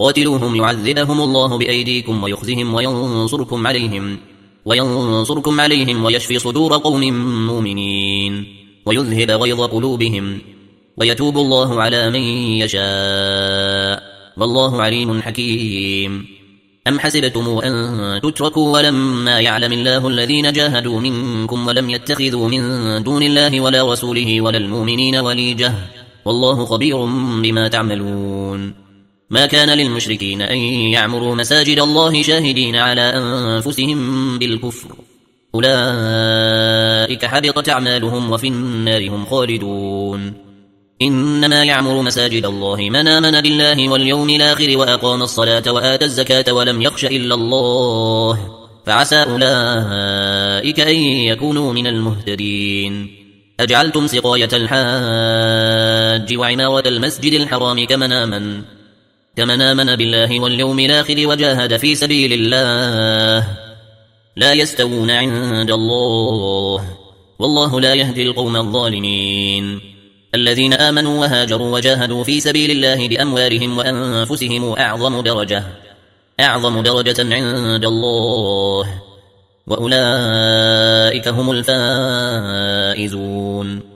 قاتلوهم يعذبهم الله بأيديكم ويخزهم وينصركم عليهم ويشفي صدور قوم مؤمنين ويذهب غيظ قلوبهم ويتوب الله على من يشاء والله عليم حكيم. أم حسبتم أن تتركوا ولما يعلم الله الذين جاهدوا منكم ولم يتخذوا من دون الله ولا رسوله ولا المؤمنين وليجة والله خبير بما تعملون. ما كان للمشركين أن يعمروا مساجد الله شاهدين على أنفسهم بالكفر أولئك حبطت أعمالهم وفي النار هم خالدون. إنما يعمر مساجد الله من آمن بالله واليوم الآخر وأقام الصلاة وآتى الزكاة ولم يخش إلا الله فعسى أولئك أن يكونوا من المهتدين. أجعلتم سقاية الحاج وعمارة المسجد الحرام كمن آمن بالله واليوم الآخر وجاهد في سبيل الله لا يستوون عند الله والله لا يهدي القوم الظالمين. الذين آمنوا وهاجروا وجاهدوا في سبيل الله بأموالهم وأنفسهم أعظم درجة عند الله وأولئك هم الفائزون.